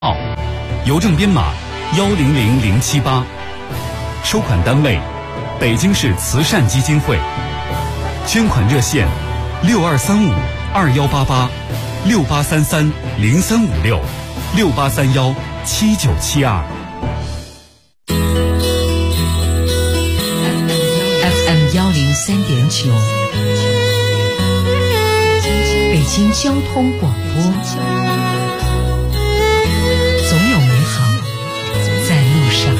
邮政编码100078，收款单位北京市慈善基金会，捐款热线6235-2833-0356-6831-7972。 FM 103.9，北京交通广播，总有美好在路上。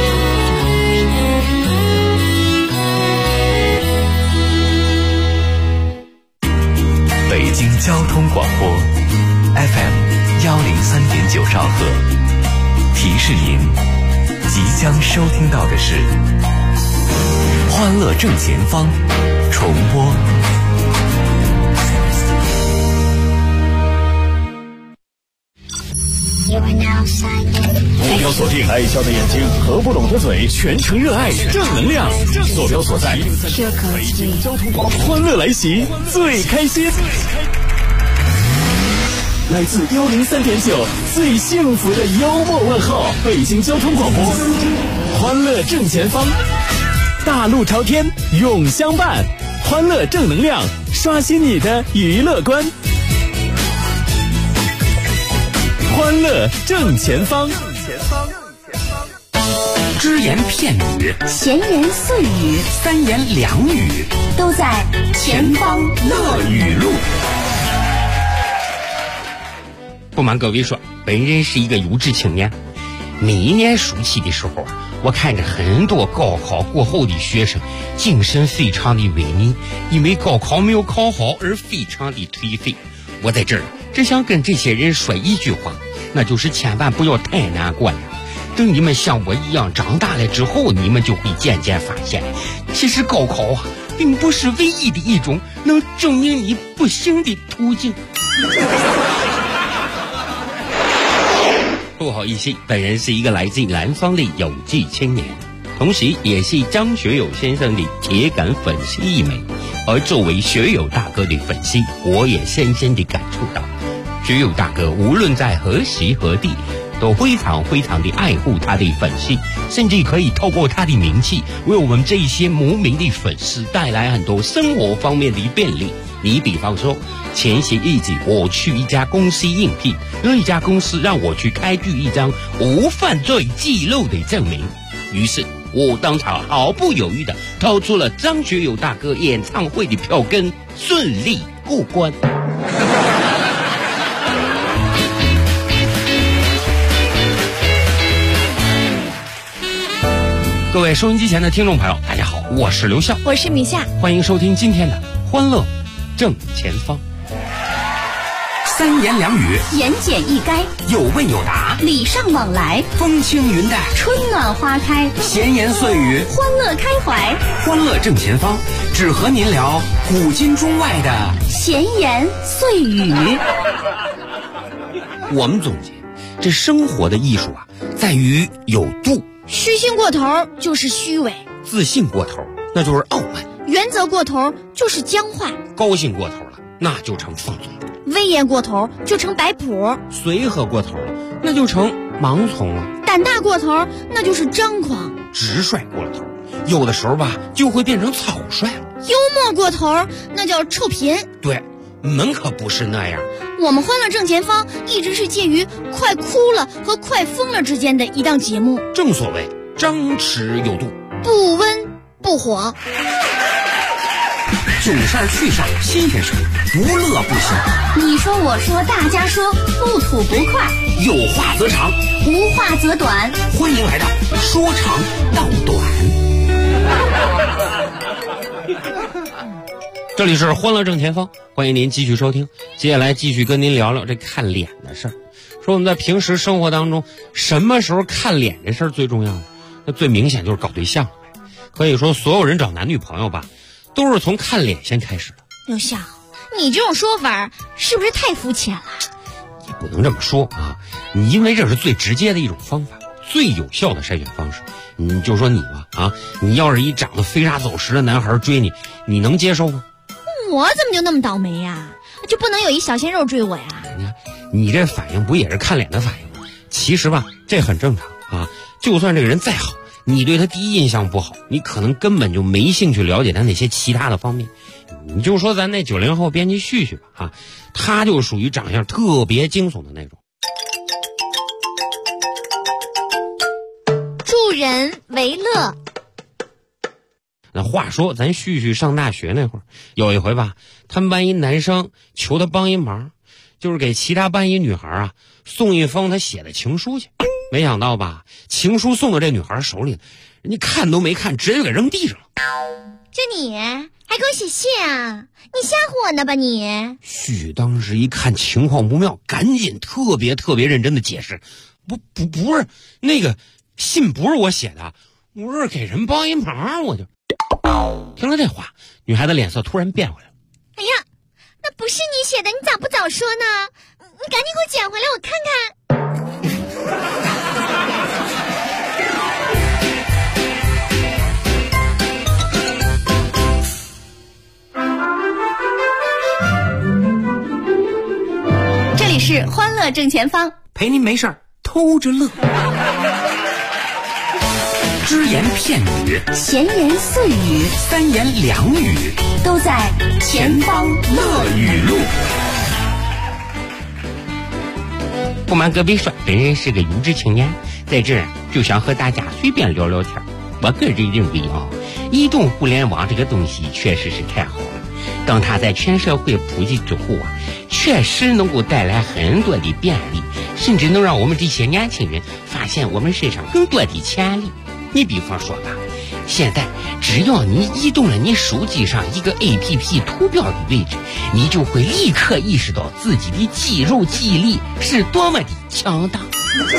北京交通广播 FM 103.9兆赫，提示您即将收听到的是欢乐正前方重播。 目标锁定爱笑的眼睛，合不拢的嘴，全程热爱正能量。坐标所在北京交通广播，欢乐来袭，最开心。来自103.9最幸福的幽默问候，北京交通广播，欢乐正前方，大路朝天永相伴，欢乐正能量，刷新你的娱乐观。欢乐正前方， 只言片语， 闲言碎语， 三言两语， 都在前方乐语录。 不瞒各位说，本人是一个有志青年。每一年暑期的时候，我看着很多高考过后的学生精神非常的萎靡，因为高考没有考好而非常的颓废。我在这儿只想跟这些人说一句话，那就是千万不要太难过了。等你们像我一样长大了之后，你们就会渐渐发现，其实高考啊，并不是唯一的一种能证明你不行的途径。不好意思，本人是一个来自南方的有志青年，同时也是张学友先生的铁杆粉丝一枚。而作为学友大哥的粉丝，我也深深地感触到，学友大哥无论在何时何地，都非常非常的爱护他的粉丝，甚至可以透过他的名气，为我们这一些无名的粉丝带来很多生活方面的便利。你比方说，前些日子我去一家公司应聘，那家公司让我去开具一张无犯罪记录的证明，于是我当场毫不犹豫地掏出了张学友大哥演唱会的票根，顺利过关。各位收音机前的听众朋友，大家好，我是刘笑， 我是米夏， 欢迎收听今天的欢乐正前方。 三言两语， 言简意赅， 有问有答， 礼尚往来， 风轻云淡， 春暖花开， 闲言碎语， 欢乐开怀。 欢乐正前方，只和您聊古今中外的闲言碎语。 我们总结，这生活的艺术啊，在于有度。 虚心过头就是虚伪， 自信过头那就是傲慢， 原则过头就是僵化， 高兴过头了那就成放纵， 威严过头就成摆谱， 随和过头了那就成盲从了， 胆大过头那就是张狂， 直率过了头有的时候吧就会变成草率了， 幽默过头那叫臭贫。 对，我们可不是那样。 我们欢乐正前方一直是介于快哭了和快疯了之间的一档节目， 正所谓张弛有度， 不温不火， 囧事儿趣事儿新鲜事儿，不乐不行。 你说我说大家说，不吐不快， 有话则长， 无话则短。 欢迎来到说长道短。 这里是欢乐正前方，欢迎您继续收听。接下来继续跟您聊聊这看脸的事儿。说我们在平时生活当中，什么时候看脸这事儿最重要呢？那最明显就是搞对象了。可以说所有人找男女朋友吧，都是从看脸先开始的。 刘笑，你这种说法是不是太肤浅了？ 也不能这么说啊，你因为这是最直接的一种方法，最有效的筛选方式。你就说你吧啊，你要是一长得飞沙走石的男孩追你，你能接受吗？ 我怎么就那么倒霉呀？就不能有一小鲜肉追我呀？ 你这反应不也是看脸的反应吗？ 其实吧，这很正常啊。就算这个人再好，你对他第一印象不好，你可能根本就没兴趣了解他那些其他的方面。你就说咱那90后编辑旭旭吧啊，他就属于长相特别惊悚的那种。 助人为乐。 那话说咱旭旭上大学那会儿，有一回吧，他们班一男生求他帮一忙，就是给其他班一女孩啊送一封他写的情书去。没想到吧，情书送到这女孩手里，人家看都没看，直接给扔地上了。 就你还给我写信啊？你吓唬我呢吧你？ 旭当时一看情况不妙，赶紧特别认真的解释，不是那个信不是我写的，我是给人帮一忙。我就听了这话，女孩子脸色突然变回来了。 哎呀，那不是你写的，你咋不早说呢？你赶紧给我捡回来我看看。这里是欢乐正前方， 陪您没事偷着乐。只言片语， 闲言碎语， 三言两语， 都在前方乐语录。 不瞒各位说，本人是个优质青年，在这儿就想和大家随便聊聊天。我个人认为啊，移动互联网这个东西确实是太好了。当它在全社会普及之后啊，确实能够带来很多的便利，甚至能让我们这些年轻人发现我们身上更多的潜力。你比方说吧，现在只要你移动了你手机上一个 APP 图标的位置，你就会立刻意识到自己的肌肉记忆力是多么的强大。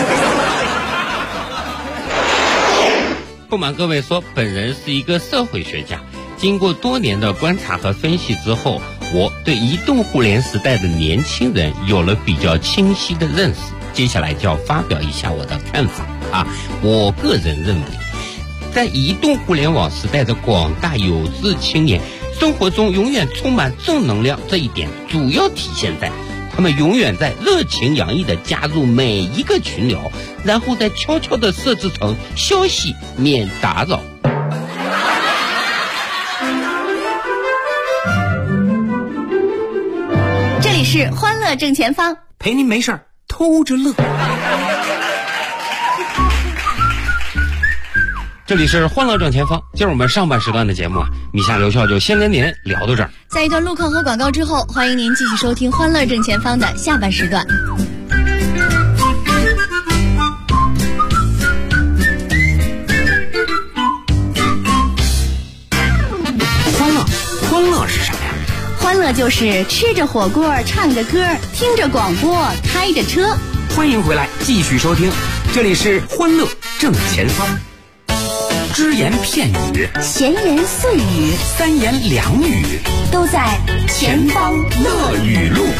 不瞒各位说，本人是一个社会学家，经过多年的观察和分析之后，我对移动互联时代的年轻人有了比较清晰的认识。接下来就要发表一下我的看法啊！我个人认为，在移动互联网时代的广大有志青年生活中永远充满正能量，这一点主要体现在他们永远在热情洋溢地加入每一个群聊，然后再悄悄地设置成消息免打扰。 这里是欢乐正前方， 陪您没事偷着乐。 这里是欢乐正前方，今儿我们上半时段的节目啊，米夏刘笑就先跟您聊到这儿。 在一段路况和广告之后，欢迎您继续收听欢乐正前方的下半时段。 欢乐是啥呀？ 欢乐就是吃着火锅，唱着歌，听着广播，开着车。 欢迎回来，继续收听，这里是欢乐正前方。只言片语， 闲言碎语， 三言两语， 都在前方乐语录。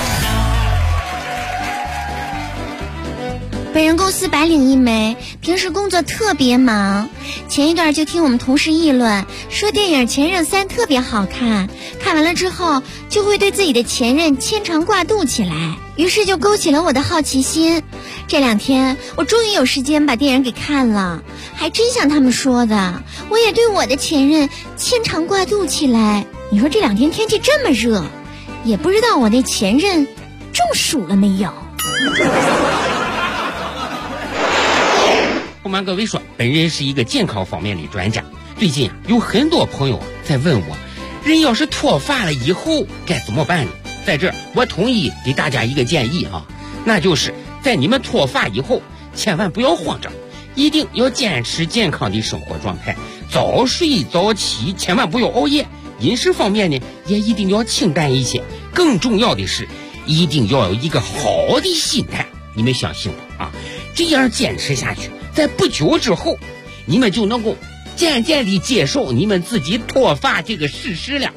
本人公司白领一枚，平时工作特别忙。前一段就听我们同事议论，说电影《前任3》特别好看，看完了之后就会对自己的前任牵肠挂肚起来，于是就勾起了我的好奇心。这2天我终于有时间把电影给看了，还真像他们说的，我也对我的前任牵肠挂肚起来。你说这2天天气这么热，也不知道我那前任中暑了没有。 不瞒各位说，本人是一个健康方面的专家。最近啊，有很多朋友在问我，人要是脱发了以后该怎么办呢？在这儿我统一给大家一个建议啊，那就是在你们脱发以后，千万不要慌张，一定要坚持健康的生活状态，早睡早起，千万不要熬夜。饮食方面呢，也一定要清淡一些。更重要的是，一定要有一个好的心态。你们相信我啊，这样坚持下去，在不久之后，你们就能够渐渐地接受你们自己脱发这个事实了。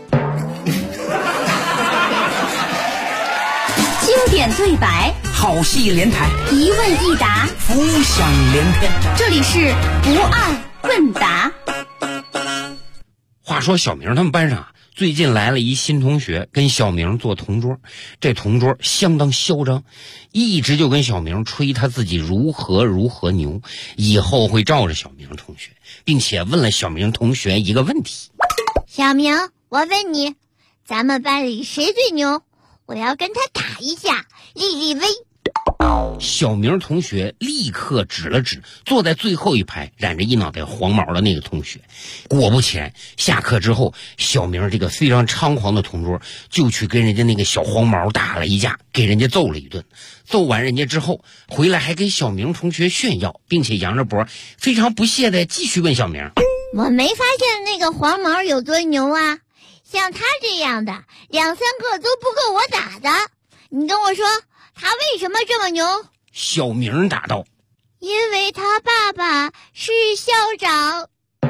经典对白， 好戏连台， 一问一答， 浮想联翩。 这里是不二问答。 话说小明他们班上最近来了一新同学，跟小明做同桌。这同桌相当嚣张，一直就跟小明吹他自己如何牛，以后会罩着小明同学，并且问了小明同学一个问题： 小明，我问你，咱们班里谁最牛？我要跟他打一架，立立威。 小明同学立刻指了指坐在最后一排染着一脑袋黄毛的那个同学。果不其然，下课之后，小明这个非常猖狂的同桌就去跟人家那个小黄毛打了一架，给人家揍了一顿。揍完人家之后回来还跟小明同学炫耀，并且扬着脖非常不屑的继续问小明： 我没发现那个黄毛有多牛啊，像他这样的2-3个都不够我打的。你跟我说他为什么这么牛？ 小明答道： 因为他爸爸是校长。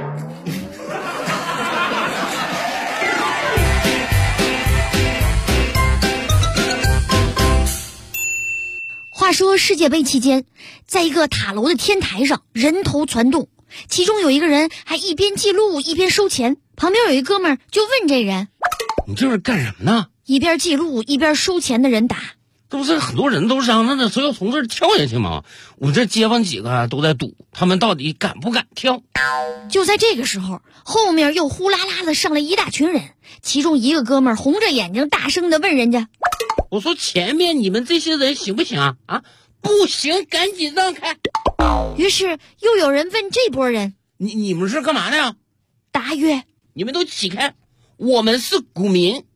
话说世界杯期间，在一个塔楼的天台上，人头攒动，其中有一个人还一边记录一边收钱，旁边有一哥们儿就问这人： 你这是干什么呢？ 一边记录一边收钱的人答： 这不是很多人都嚷嚷着说要从这儿跳下去吗？我这街坊几个都在赌，他们到底敢不敢跳？ 就在这个时候，后面又呼啦啦的上来一大群人，其中一个哥们儿红着眼睛大声的问人家： 我说前面你们这些人行不行啊？不行，赶紧让开。 于是又有人问这波人： 你们是干嘛的呀？ 答曰： 你们都起开，我们是股民。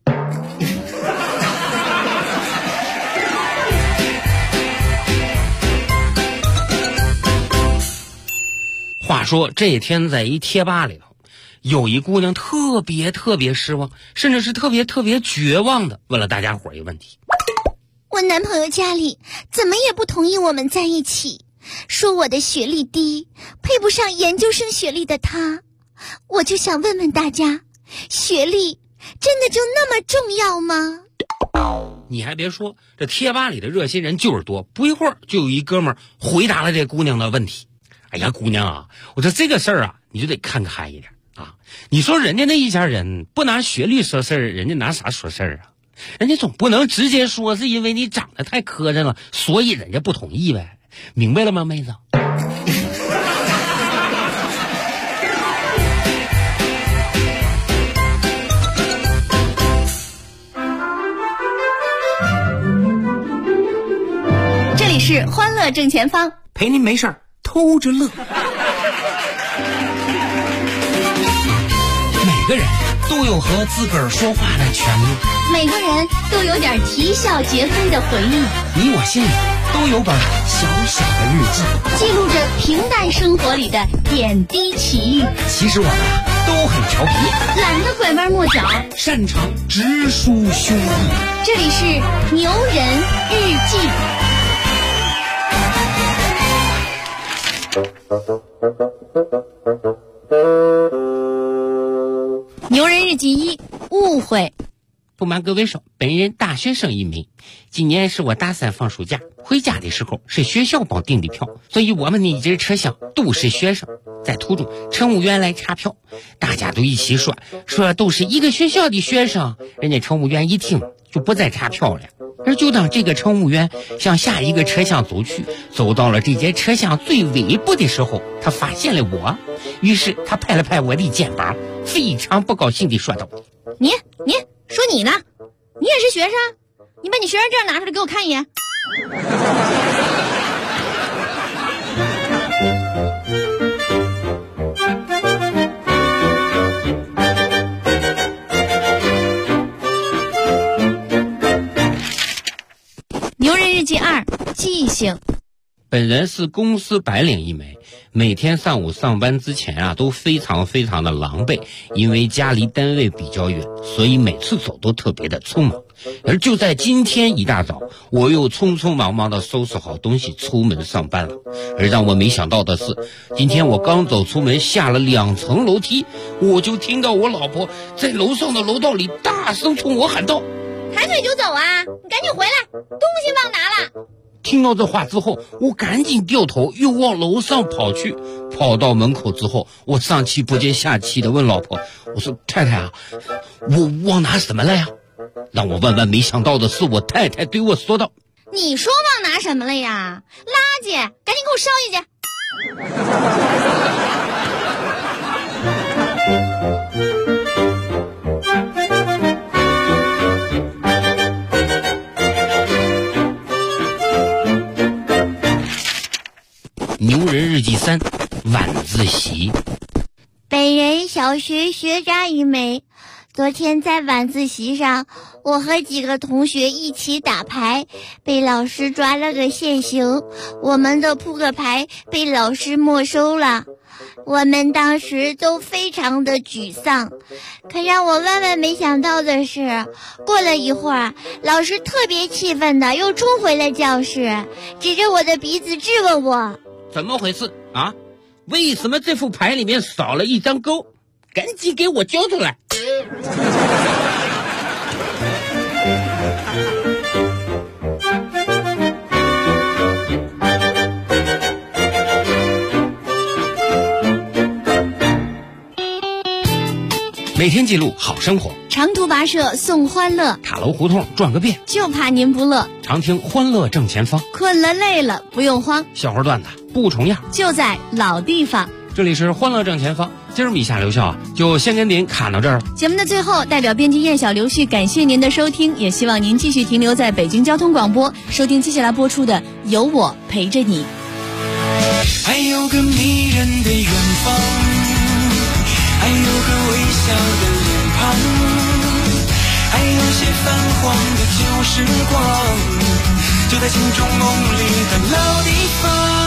话说这天在一贴吧里头，有一姑娘特别失望，甚至是特别绝望的问了大家伙一个问题： 我男朋友家里怎么也不同意我们在一起，说我的学历低，配不上研究生学历的他。我就想问问大家，学历真的就那么重要吗？ 你还别说，这贴吧里的热心人就是多，不一会儿就有一哥们儿回答了这姑娘的问题。哎呀，姑娘啊，我说这个事儿啊，你就得看开一点啊。你说人家那一家人不拿学历说事儿，人家拿啥说事儿啊？人家总不能直接说是因为你长得太磕碜了，所以人家不同意呗，明白了吗，妹子？ 这里是欢乐正前方， 陪您没事儿偷着乐。 每个人都有和自个儿说话的权利， 每个人都有点啼笑皆非的回忆， 你我心里都有本小小的日记， 记录着平淡生活里的点滴奇遇。 其实我们都很调皮， 懒得拐弯抹角， 擅长直抒胸臆。 这里是牛人日记。牛人日记1：误会。 不瞒各位说，本人大学生一名，今年是我大3放暑假，回家的时候是学校帮订的票，所以我们那一节车厢都是学生。在途中，乘务员来查票，大家都一起说都是一个学校的学生，人家乘务员一听就不再查票了。而就当这个乘务员向下一个车厢走去，走到了这节车厢最尾部的时候，他发现了我，于是他拍了拍我的肩膀，非常不高兴地说道： 你说你呢？你也是学生？你把你学生证拿出来给我看一眼。牛人日记2：记性。 本人是公司白领一枚，每天上午上班之前啊，都非常的狼狈，因为家离单位比较远，所以每次走都特别的匆忙。而就在今天一大早，我又匆匆忙忙的收拾好东西出门上班了。而让我没想到的是，今天我刚走出门，下了2层楼梯，我就听到我老婆在楼上的楼道里大声冲我喊道： 抬腿就走啊，你赶紧回来，东西忘拿了。 听到这话之后，我赶紧掉头又往楼上跑去。跑到门口之后，我上气不接下气的问老婆：我说太太啊， 忘拿什么了呀？让我万万没想到的是，我太太对我说道：“ 你说忘拿什么了呀？垃圾，赶紧给我烧下去。” 牛人日记3，晚自习。 本人小学学渣一枚。昨天在晚自习上，我和几个同学一起打牌，被老师抓了个现行，我们的扑克牌被老师没收了。我们当时都非常的沮丧，可让我万万没想到的是，过了一会儿，老师特别气愤的又冲回了教室，指着我的鼻子质问我： 怎么回事啊？为什么这副牌里面少了一张勾？赶紧给我交出来！每天记录好生活， 长途跋涉送欢乐， 塔楼胡同转个遍， 就怕您不乐。 常听欢乐正前方， 困了累了不用慌， 笑话段子不重样， 就在老地方。 这里是欢乐正前方，今儿米夏刘笑就先跟您侃到这儿了。 节目的最后，代表编辑燕小刘旭感谢您的收听，也希望您继续停留在北京交通广播，收听接下来播出的《有我陪着你》。 还有个迷人的远方，还有个微笑的脸庞，还有些泛黄的旧时光，就在心中梦里的老地方。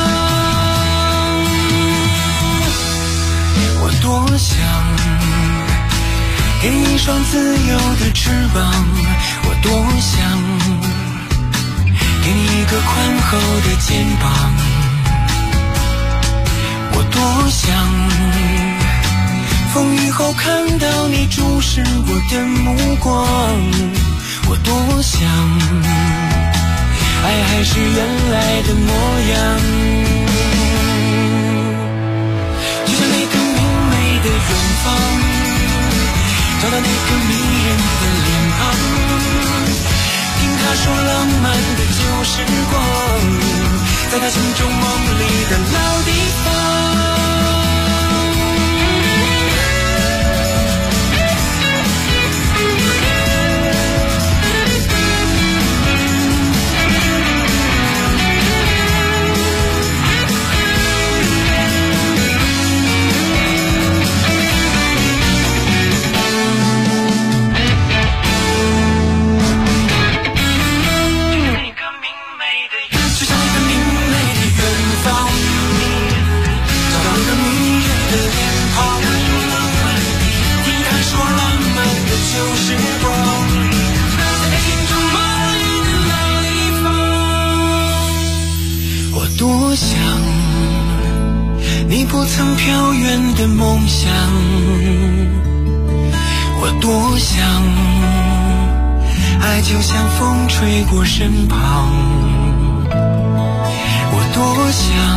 我多想给你一双自由的翅膀，我多想给你一个宽厚的肩膀，我多想风雨后看到你注视我的目光，我多想爱还是原来的模样，就像那个明媚的远方，找到那个迷人的脸庞，听他说浪漫的旧时光，在他心中梦里的老地方。多想你不曾飘远的梦想，我多想爱就像风吹过身旁，我多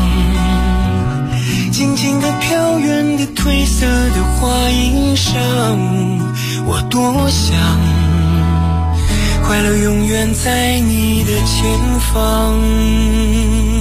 想静静地飘远的褪色的花衣裳，我多想快乐永远在你的前方。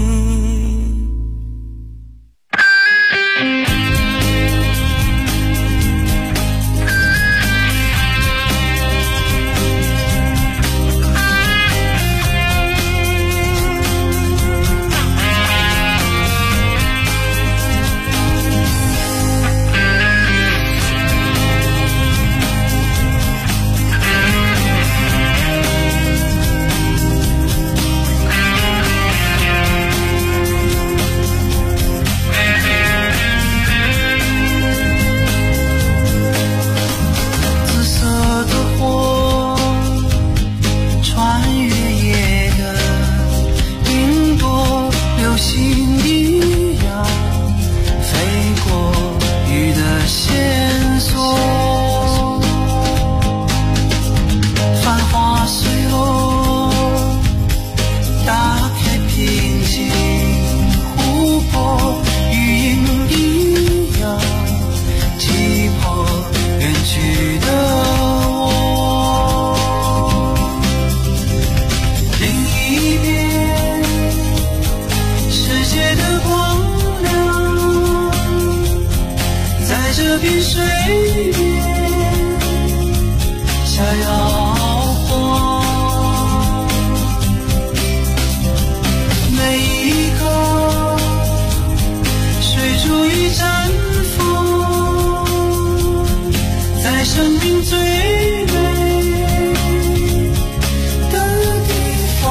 这片水面下摇晃，每一刻水珠已绽放，在生命最美的地方。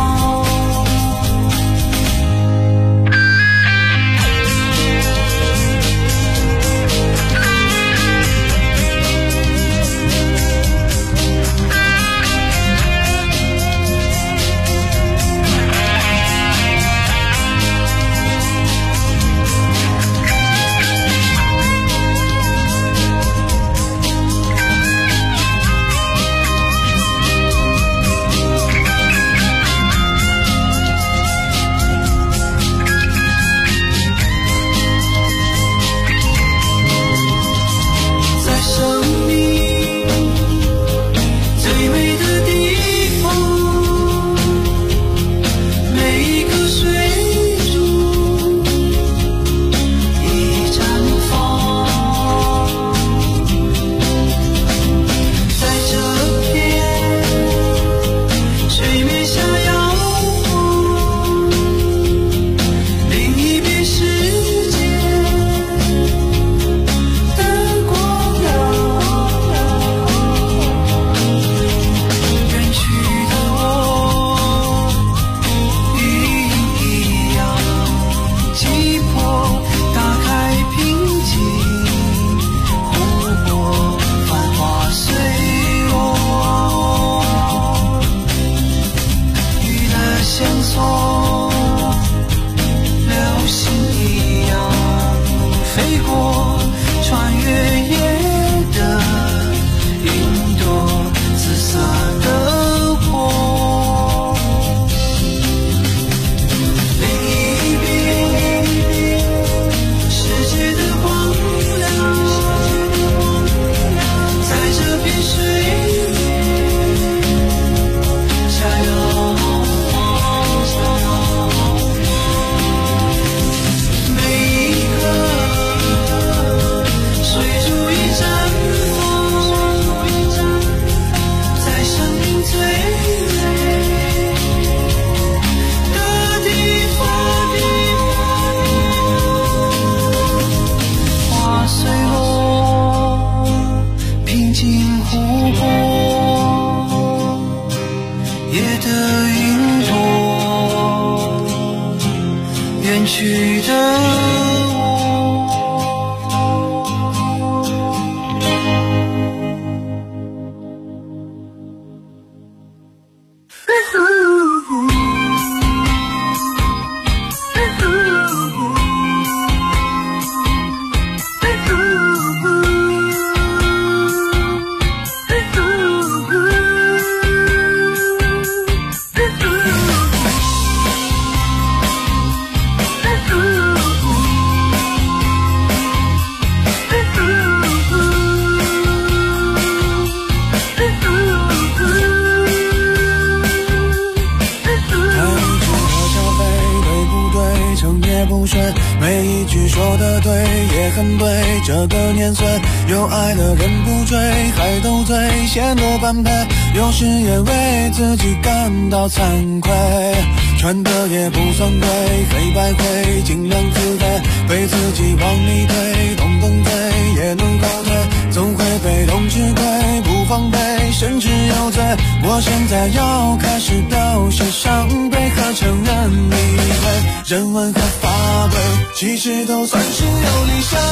每一句说的对也很对，这个年岁有爱的人不追，还斗嘴显得般配，有时也为自己感到惭愧，穿的也不算贵，黑白灰尽量自卑，被自己往里推，动动嘴也能后退，总会被动吃亏，不防备甚至有罪，我现在要开始表现伤悲和承认理会，人文和法规其实都算是有理想，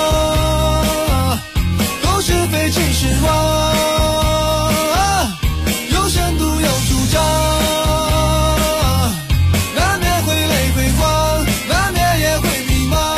都是非其实我有深度有主张，难免会累会慌，难免也会迷茫，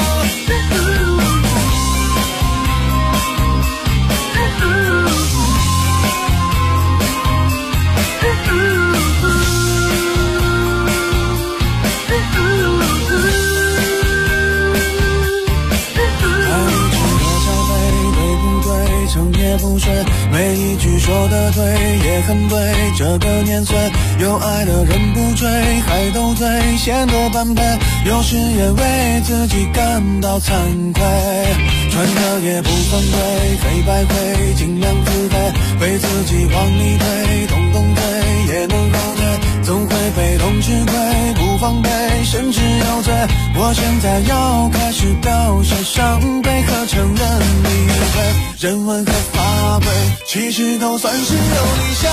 也不睡，每一句说的对也很对，这个年岁有爱的人不追，还斗嘴显得般配，有时也为自己感到惭愧， 穿的也不算贵，黑白灰尽量自黑，被自己往里推，动动腿也能后退，总会被动吃亏，不防备甚至有罪。我现在要开始表现伤悲和承认理亏，人文和法规其实都算是有理想，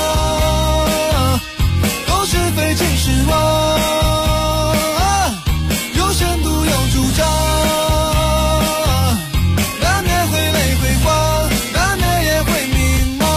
都是非即是我，有深度有主张，难免会泪会光，难免也会迷茫。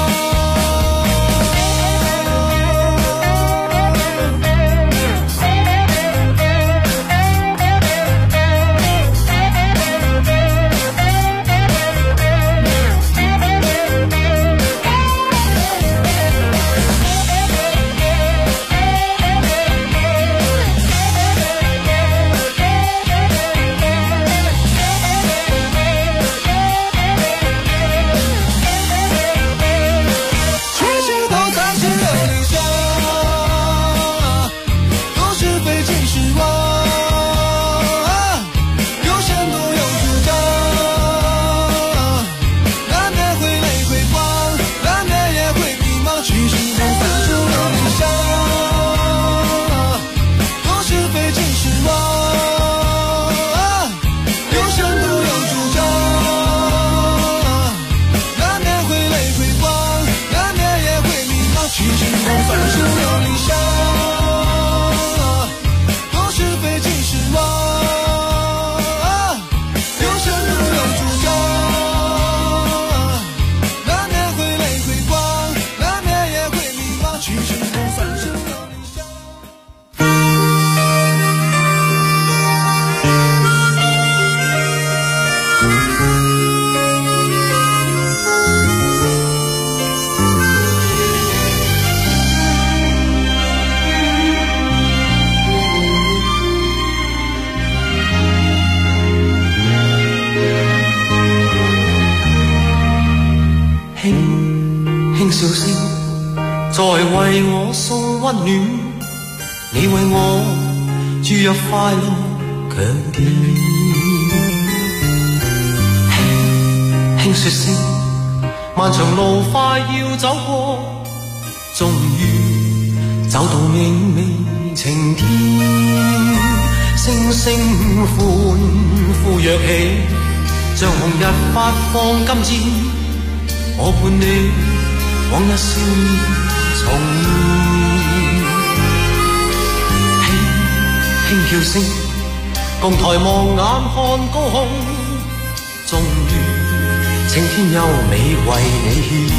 笑聲在為我送溫暖，你為我注入快樂強電。輕輕說聲，漫長路快要走過，終於走到明媚晴天。星星歡呼躍起，像紅日發放金箭，我伴你往日少年重現，輕輕叫聲，共抬望眼看高空，終於青天優美為你獻，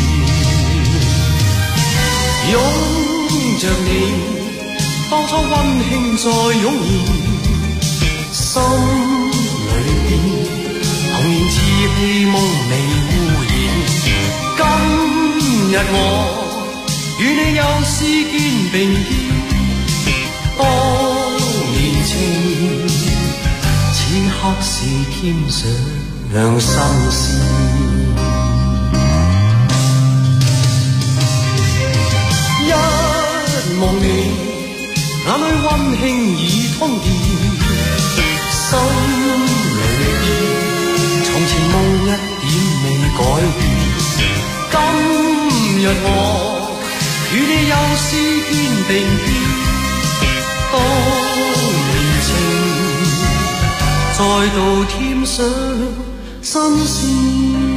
擁着你，當初溫馨再湧現，心裏邊童年稚氣夢未污染。今日我與你又試肩並肩，當年情，此刻是添上新鮮。一望你，眼裏溫馨已通電，心裏邊從前夢一點未改變。今日我與你又試肩並肩，當年情再度添上新鮮。